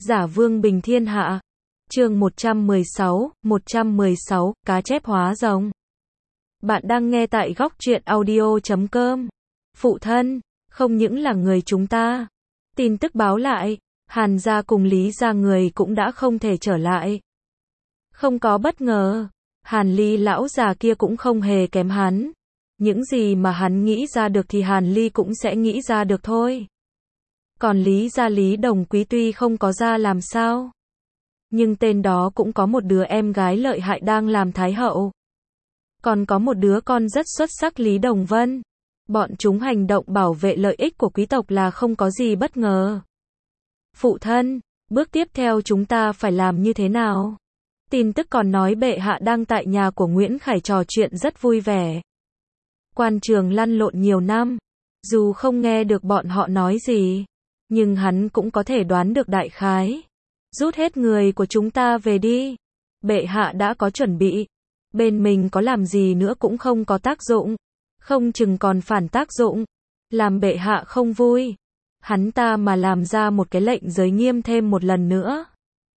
Giả vương bình thiên hạ. Chương 116, cá chép hóa rồng. Bạn đang nghe tại góc truyện audio.com. Phụ thân, không những là người chúng ta. Tin tức báo lại, Hàn gia cùng Lý gia người cũng đã không thể trở lại. Không có bất ngờ, Hàn Ly lão già kia cũng không hề kém hắn. Những gì mà hắn nghĩ ra được thì Hàn Ly cũng sẽ nghĩ ra được thôi. Còn Lý gia Lý Đồng Quý tuy không có ra làm sao, nhưng tên đó cũng có một đứa em gái lợi hại đang làm thái hậu. Còn có một đứa con rất xuất sắc Lý Đồng Vân. Bọn chúng hành động bảo vệ lợi ích của quý tộc là không có gì bất ngờ. Phụ thân, bước tiếp theo chúng ta phải làm như thế nào? Tin tức còn nói bệ hạ đang tại nhà của Nguyễn Khải trò chuyện rất vui vẻ. Quan trường lăn lộn nhiều năm, dù không nghe được bọn họ nói gì, nhưng hắn cũng có thể đoán được đại khái. Rút hết người của chúng ta về đi. Bệ hạ đã có chuẩn bị. Bên mình có làm gì nữa cũng không có tác dụng. Không chừng còn phản tác dụng. Làm bệ hạ không vui. Hắn ta mà làm ra một cái lệnh giới nghiêm thêm một lần nữa,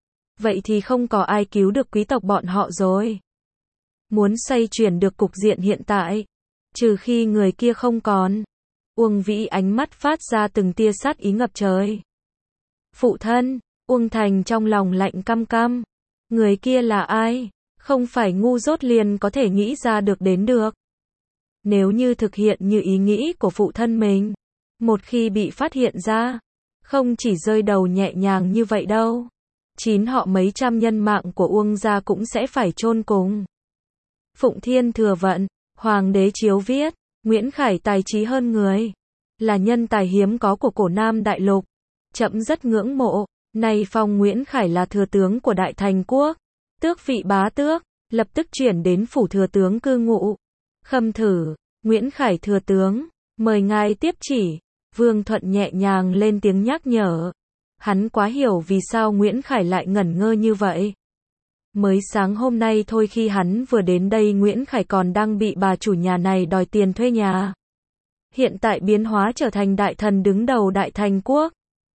vậy thì không có ai cứu được quý tộc bọn họ rồi. Muốn xoay chuyển được cục diện hiện tại, trừ khi người kia không còn. Uông Vĩ ánh mắt phát ra từng tia sát ý ngập trời. Phụ thân, Uông Thành trong lòng lạnh căm căm. Người kia là ai? Không phải ngu dốt liền có thể nghĩ ra được đến được. Nếu như thực hiện như ý nghĩ của phụ thân mình, một khi bị phát hiện ra, không chỉ rơi đầu nhẹ nhàng như vậy đâu. 9 họ mấy trăm nhân mạng của Uông gia cũng sẽ phải chôn cùng. Phụng Thiên thừa vận, Hoàng đế chiếu viết, Nguyễn Khải tài trí hơn người, là nhân tài hiếm có của cổ Nam Đại Lục. Trẫm rất ngưỡng mộ, nay phong Nguyễn Khải là thừa tướng của Đại Thành Quốc, tước vị bá tước, lập tức chuyển đến phủ thừa tướng cư ngụ. Khâm thử, Nguyễn Khải thừa tướng, mời ngài tiếp chỉ. Vương Thuận nhẹ nhàng lên tiếng nhắc nhở. Hắn quá hiểu vì sao Nguyễn Khải lại ngẩn ngơ như vậy. Mới sáng hôm nay thôi khi hắn vừa đến đây Nguyễn Khải còn đang bị bà chủ nhà này đòi tiền thuê nhà. Hiện tại biến hóa trở thành đại thần đứng đầu Đại Thành Quốc.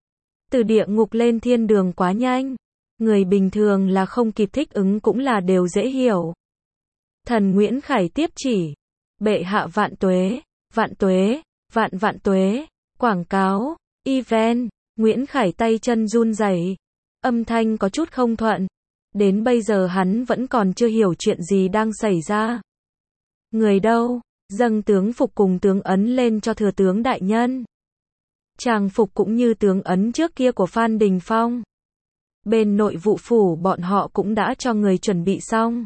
Từ địa ngục lên thiên đường quá nhanh. Người bình thường là không kịp thích ứng cũng là đều dễ hiểu. Thần Nguyễn Khải tiếp chỉ. Bệ hạ vạn tuế, vạn tuế, vạn tuế. Quảng cáo, event, Nguyễn Khải tay chân run rẩy, âm thanh có chút không thuận. Đến bây giờ hắn vẫn còn chưa hiểu chuyện gì đang xảy ra. Người đâu? Dâng tướng phục cùng tướng ấn lên cho thừa tướng đại nhân. Tràng phục cũng như tướng ấn trước kia của Phan Đình Phong. Bên nội vụ phủ bọn họ cũng đã cho người chuẩn bị xong.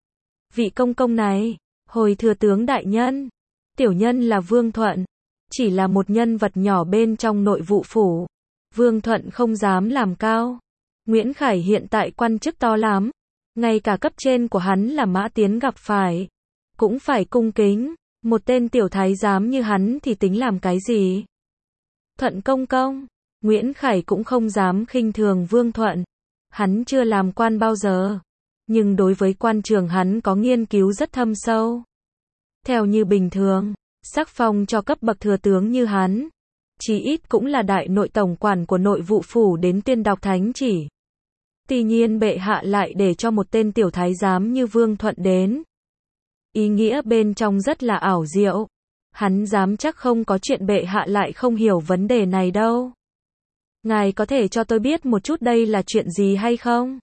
Vị công công này, hồi thừa tướng đại nhân, tiểu nhân là Vương Thuận. Chỉ là một nhân vật nhỏ bên trong nội vụ phủ. Vương Thuận không dám làm cao. Nguyễn Khải hiện tại quan chức to lắm. Ngay cả cấp trên của hắn là Mã Tiến gặp phải, cũng phải cung kính. Một tên tiểu thái giám như hắn thì tính làm cái gì? Thuận công công. Nguyễn Khải cũng không dám khinh thường Vương Thuận. Hắn chưa làm quan bao giờ, nhưng đối với quan trường hắn có nghiên cứu rất thâm sâu. Theo như bình thường, sắc phong cho cấp bậc thừa tướng như hắn, chí ít cũng là đại nội tổng quản của nội vụ phủ đến tuyên đọc thánh chỉ. Tuy nhiên bệ hạ lại để cho một tên tiểu thái giám như Vương Thuận đến. Ý nghĩa bên trong rất là ảo diệu. Hắn dám chắc không có chuyện bệ hạ lại không hiểu vấn đề này đâu. Ngài có thể cho tôi biết một chút đây là chuyện gì hay không?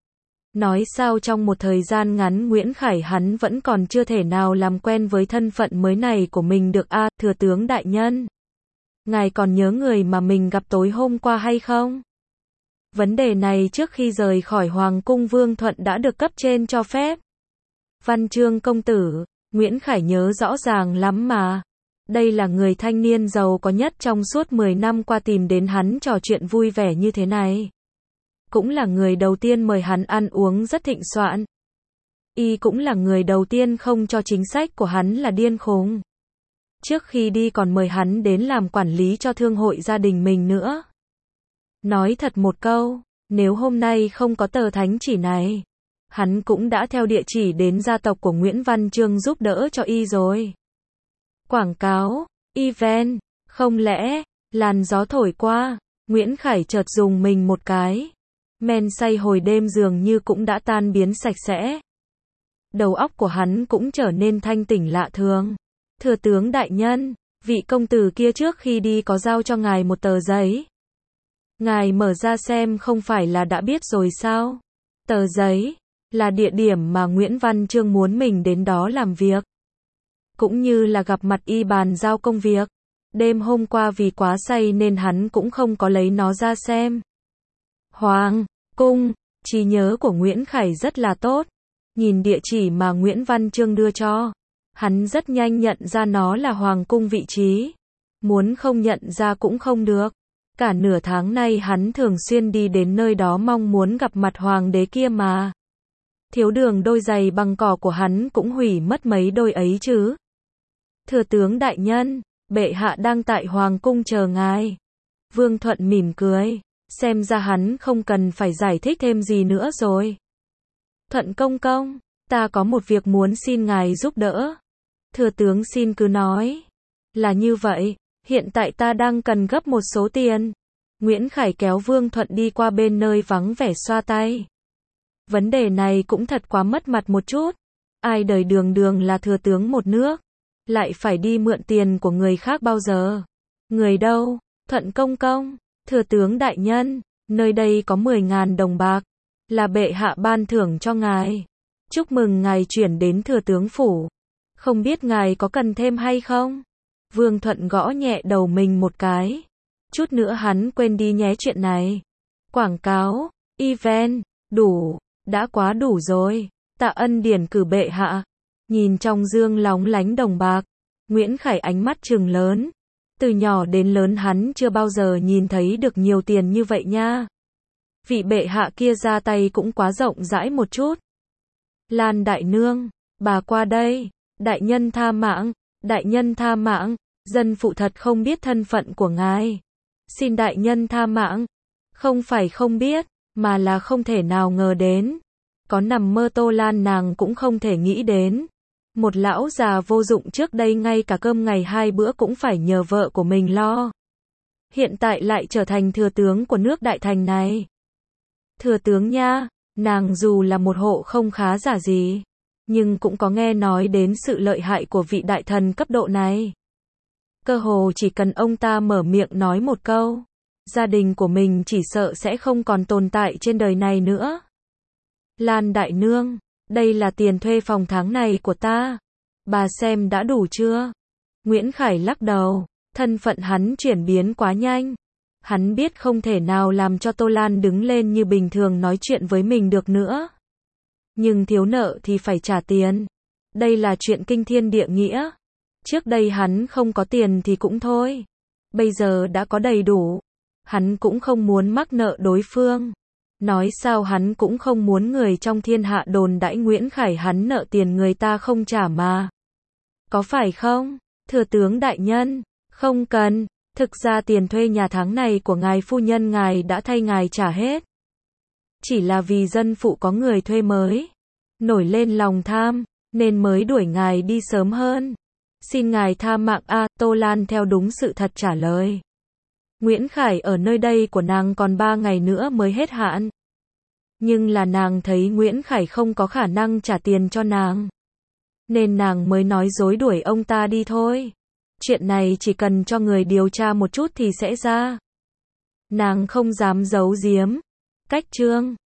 Nói sao trong một thời gian ngắn Nguyễn Khải hắn vẫn còn chưa thể nào làm quen với thân phận mới này của mình được a, thừa tướng đại nhân. Ngài còn nhớ người mà mình gặp tối hôm qua hay không? Vấn đề này trước khi rời khỏi Hoàng cung Vương Thuận đã được cấp trên cho phép. Văn Chương công tử, Nguyễn Khải nhớ rõ ràng lắm mà. Đây là người thanh niên giàu có nhất trong suốt 10 năm qua tìm đến hắn trò chuyện vui vẻ như thế này. Cũng là người đầu tiên mời hắn ăn uống rất thịnh soạn. Y cũng là người đầu tiên không cho chính sách của hắn là điên khùng. Trước khi đi còn mời hắn đến làm quản lý cho thương hội gia đình mình nữa. Nói thật một câu, nếu hôm nay không có tờ thánh chỉ này, hắn cũng đã theo địa chỉ đến gia tộc của Nguyễn Văn Chương giúp đỡ cho y rồi. Quảng cáo, event, không lẽ, làn gió thổi qua, Nguyễn Khải chợt dùng mình một cái. Men say hồi đêm dường như cũng đã tan biến sạch sẽ. Đầu óc của hắn cũng trở nên thanh tỉnh lạ thường. Thừa tướng đại nhân, vị công tử kia trước khi đi có giao cho ngài một tờ giấy. Ngài mở ra xem không phải là đã biết rồi sao? Tờ giấy là địa điểm mà Nguyễn Văn Chương muốn mình đến đó làm việc. Cũng như là gặp mặt y bàn giao công việc. Đêm hôm qua vì quá say nên hắn cũng không có lấy nó ra xem. Hoàng cung, trí nhớ của Nguyễn Khải rất là tốt. Nhìn địa chỉ mà Nguyễn Văn Chương đưa cho, hắn rất nhanh nhận ra nó là Hoàng cung vị trí. Muốn không nhận ra cũng không được. Cả nửa tháng nay hắn thường xuyên đi đến nơi đó mong muốn gặp mặt hoàng đế kia mà. Thiếu đường đôi giày bằng cỏ của hắn cũng hủy mất mấy đôi ấy chứ. Thừa tướng đại nhân, bệ hạ đang tại hoàng cung chờ ngài. Vương Thuận mỉm cười, xem ra hắn không cần phải giải thích thêm gì nữa rồi. Thuận công công, ta có một việc muốn xin ngài giúp đỡ. Thừa tướng xin cứ nói. Là như vậy, hiện tại ta đang cần gấp một số tiền. Nguyễn Khải kéo Vương Thuận đi qua bên nơi vắng vẻ xoa tay. Vấn đề này cũng thật quá mất mặt một chút. Ai đời đường đường là thừa tướng một nước, lại phải đi mượn tiền của người khác bao giờ? Người đâu? Thuận công công, thừa tướng đại nhân, nơi đây có 10.000 đồng bạc, là bệ hạ ban thưởng cho ngài. Chúc mừng ngài chuyển đến thừa tướng phủ. Không biết ngài có cần thêm hay không? Vương Thuận gõ nhẹ đầu mình một cái. Chút nữa hắn quên đi nhé chuyện này. Quảng cáo, event, đủ, đã quá đủ rồi. Tạ ân điển cử bệ hạ. Nhìn trong dương lóng lánh đồng bạc, Nguyễn Khải ánh mắt trừng lớn. Từ nhỏ đến lớn hắn chưa bao giờ nhìn thấy được nhiều tiền như vậy nha. Vị bệ hạ kia ra tay cũng quá rộng rãi một chút. Lan đại nương, bà qua đây. Đại nhân tha mạng, đại nhân tha mạng. Dân phụ thật không biết thân phận của ngài. Xin đại nhân tha mạng. Không phải không biết, mà là không thể nào ngờ đến. Có nằm mơ Tô Lan nàng cũng không thể nghĩ đến. Một lão già vô dụng trước đây ngay cả cơm ngày 2 bữa cũng phải nhờ vợ của mình lo. Hiện tại lại trở thành thừa tướng của nước Đại Thành này. Thừa tướng nha, nàng dù là một hộ không khá giả gì, nhưng cũng có nghe nói đến sự lợi hại của vị đại thần cấp độ này. Cơ hồ chỉ cần ông ta mở miệng nói một câu, gia đình của mình chỉ sợ sẽ không còn tồn tại trên đời này nữa. Lan đại nương, đây là tiền thuê phòng tháng này của ta. Bà xem đã đủ chưa? Nguyễn Khải lắc đầu, thân phận hắn chuyển biến quá nhanh. Hắn biết không thể nào làm cho Tô Lan đứng lên như bình thường nói chuyện với mình được nữa. Nhưng thiếu nợ thì phải trả tiền. Đây là chuyện kinh thiên địa nghĩa. Trước đây hắn không có tiền thì cũng thôi. Bây giờ đã có đầy đủ. Hắn cũng không muốn mắc nợ đối phương. Nói sao hắn cũng không muốn người trong thiên hạ đồn đãi Nguyễn Khải hắn nợ tiền người ta không trả mà. Có phải không? Thừa tướng đại nhân, không cần. Thực ra tiền thuê nhà tháng này của ngài phu nhân ngài đã thay ngài trả hết. Chỉ là vì dân phụ có người thuê mới. Nổi lên lòng tham, nên mới đuổi ngài đi sớm hơn. Xin ngài tha mạng a. Tô Lan theo đúng sự thật trả lời. Nguyễn Khải ở nơi đây của nàng còn 3 ngày nữa mới hết hạn. Nhưng là nàng thấy Nguyễn Khải không có khả năng trả tiền cho nàng, nên nàng mới nói dối đuổi ông ta đi thôi. Chuyện này chỉ cần cho người điều tra một chút thì sẽ ra. Nàng không dám giấu giếm. Cách chương